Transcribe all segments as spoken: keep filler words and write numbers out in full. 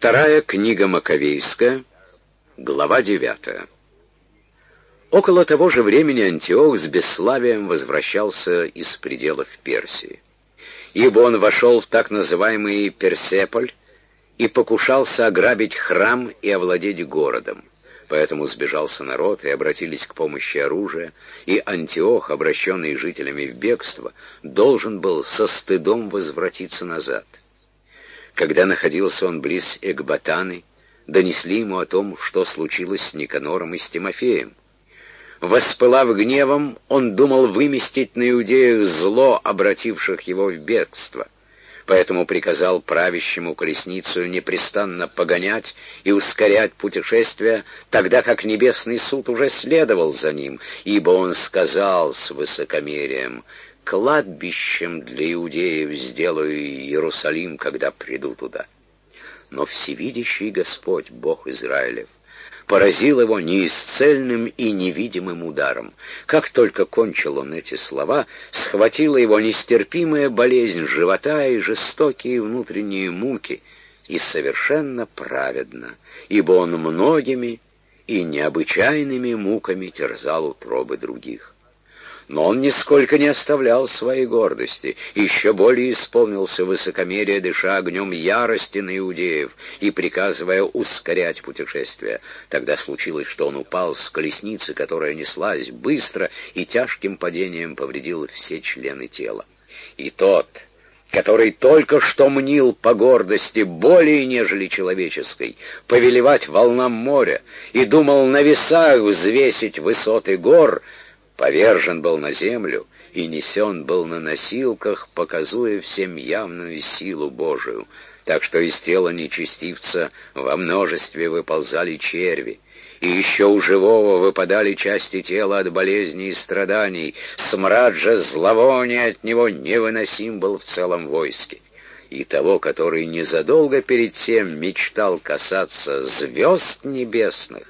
Вторая книга Маковейская, глава девятая. Около того же времени Антиох с бесславием возвращался из пределов Персии, ибо он вошел в так называемый Персеполь и покушался ограбить храм и овладеть городом. Поэтому сбежался народ, и обратились к помощи оружия, и Антиох, обращенный жителями в бегство, должен был со стыдом возвратиться назад. Когда находился он близ Экбатаны, донесли ему о том, что случилось с Никанором и с Тимофеем. Воспылав гневом, он думал выместить на иудеях зло, обративших его в бегство. Поэтому приказал правящему колесницу непрестанно погонять и ускорять путешествие, тогда как небесный суд уже следовал за ним, ибо он сказал с высокомерием: «Кладбищем для иудеев сделаю Иерусалим, когда приду туда». Но всевидящий Господь, Бог Израилев, поразил его неисцельным и невидимым ударом. Как только кончил он эти слова, схватила его нестерпимая болезнь живота и жестокие внутренние муки, и совершенно праведно, ибо он многими и необычайными муками терзал утробы других. Но он нисколько не оставлял своей гордости, еще более исполнился высокомерия, дыша огнем ярости на иудеев и приказывая ускорять путешествие. Тогда случилось, что он упал с колесницы, которая неслась быстро, и тяжким падением повредил все члены тела. И тот, который только что мнил по гордости более нежели человеческой повелевать волнам моря и думал на весах взвесить высоты гор, повержен был на землю и несен был на носилках, показуя всем явную силу Божию, так что из тела нечестивца во множестве выползали черви, и еще у живого выпадали части тела от болезней и страданий, смрад же зловония от него невыносим был в целом войске. И того, который незадолго перед тем мечтал касаться звезд небесных,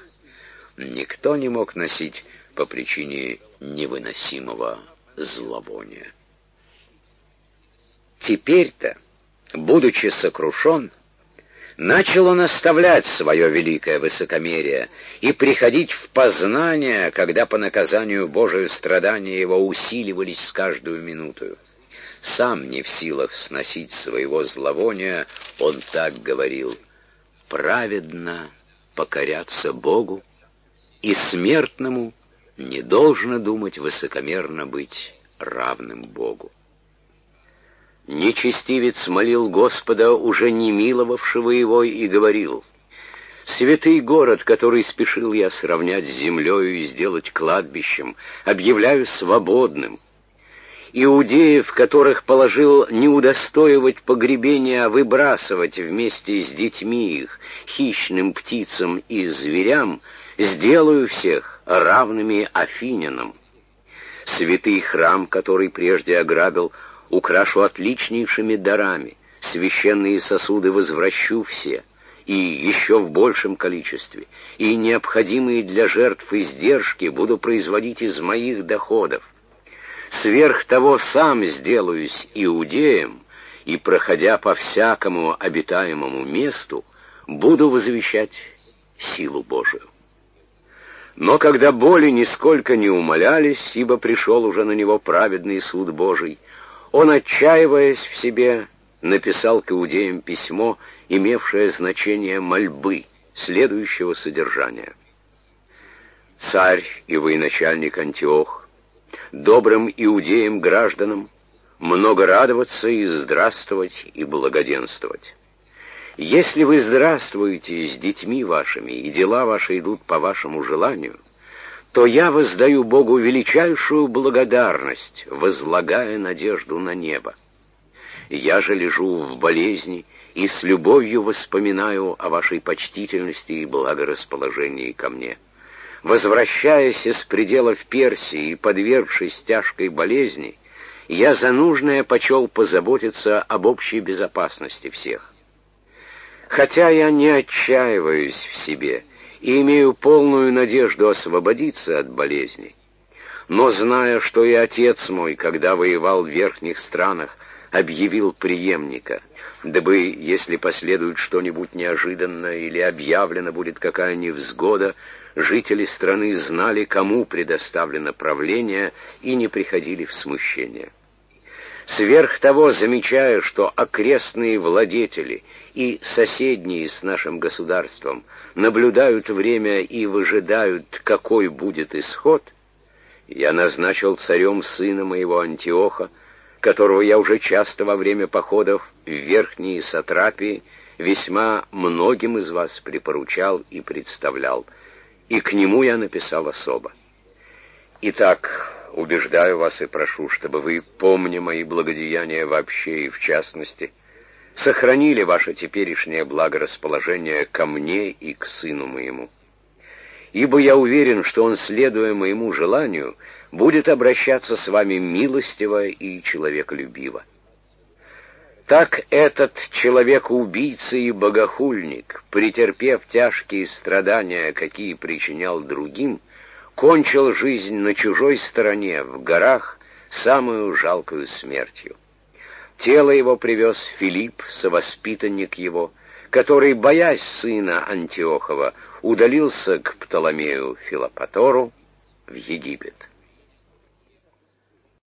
никто не мог носить по причине невыносимого зловония. Теперь-то, будучи сокрушен, начал он оставлять свое великое высокомерие и приходить в познание, когда по наказанию Божию страдания его усиливались с каждую минутою. Сам не в силах сносить своего зловония, он так говорил: «Праведно покоряться Богу, и смертному не должно думать высокомерно быть равным Богу». Нечестивец молил Господа, уже не миловавшего его, и говорил: «Святый город, который спешил я сравнять с землею и сделать кладбищем, объявляю свободным. Иудеев, которых положил не удостоивать погребения, а выбрасывать вместе с детьми их, хищным птицам и зверям, сделаю всех равными афинянам. Святый храм, который прежде ограбил, украшу отличнейшими дарами, священные сосуды возвращу все, и еще в большем количестве, и необходимые для жертв издержки буду производить из моих доходов. Сверх того сам сделаюсь иудеем, и, проходя по всякому обитаемому месту, буду возвещать силу Божию». Но когда боли нисколько не умалялись, ибо пришел уже на него праведный суд Божий, он, отчаиваясь в себе, написал к иудеям письмо, имевшее значение мольбы, следующего содержания: «Царь и военачальник Антиох, добрым иудеям-гражданам много радоваться и здравствовать и благоденствовать. Если вы здравствуете с детьми вашими, и дела ваши идут по вашему желанию, то я воздаю Богу величайшую благодарность, возлагая надежду на небо. Я же лежу в болезни и с любовью воспоминаю о вашей почтительности и благорасположении ко мне. Возвращаясь из пределов Персии и подвергшись тяжкой болезни, я за нужное почел позаботиться об общей безопасности всех. Хотя я не отчаиваюсь в себе и имею полную надежду освободиться от болезни, но зная, что и отец мой, когда воевал в верхних странах, объявил преемника, дабы, если последует что-нибудь неожиданное или объявлена будет какая невзгода, жители страны знали, кому предоставлено правление, и не приходили в смущение. Сверх того, замечая, что окрестные владетели и соседние с нашим государством наблюдают время и выжидают, какой будет исход, я назначил царем сына моего Антиоха, которого я уже часто во время походов в верхние сатрапии весьма многим из вас припоручал и представлял, и к нему я написал особо. Итак, убеждаю вас и прошу, чтобы вы, помня мои благодеяния вообще и в частности, сохранили ваше теперешнее благорасположение ко мне и к сыну моему. Ибо я уверен, что он, следуя моему желанию, будет обращаться с вами милостиво и человеколюбиво. Так этот человек-убийца и богохульник, претерпев тяжкие страдания, какие причинял другим, кончил жизнь на чужой стороне, в горах, самую жалкую смертью. Тело его привез Филипп, совоспитанник его, который, боясь сына Антиохова, удалился к Птоломею Филопатору в Египет.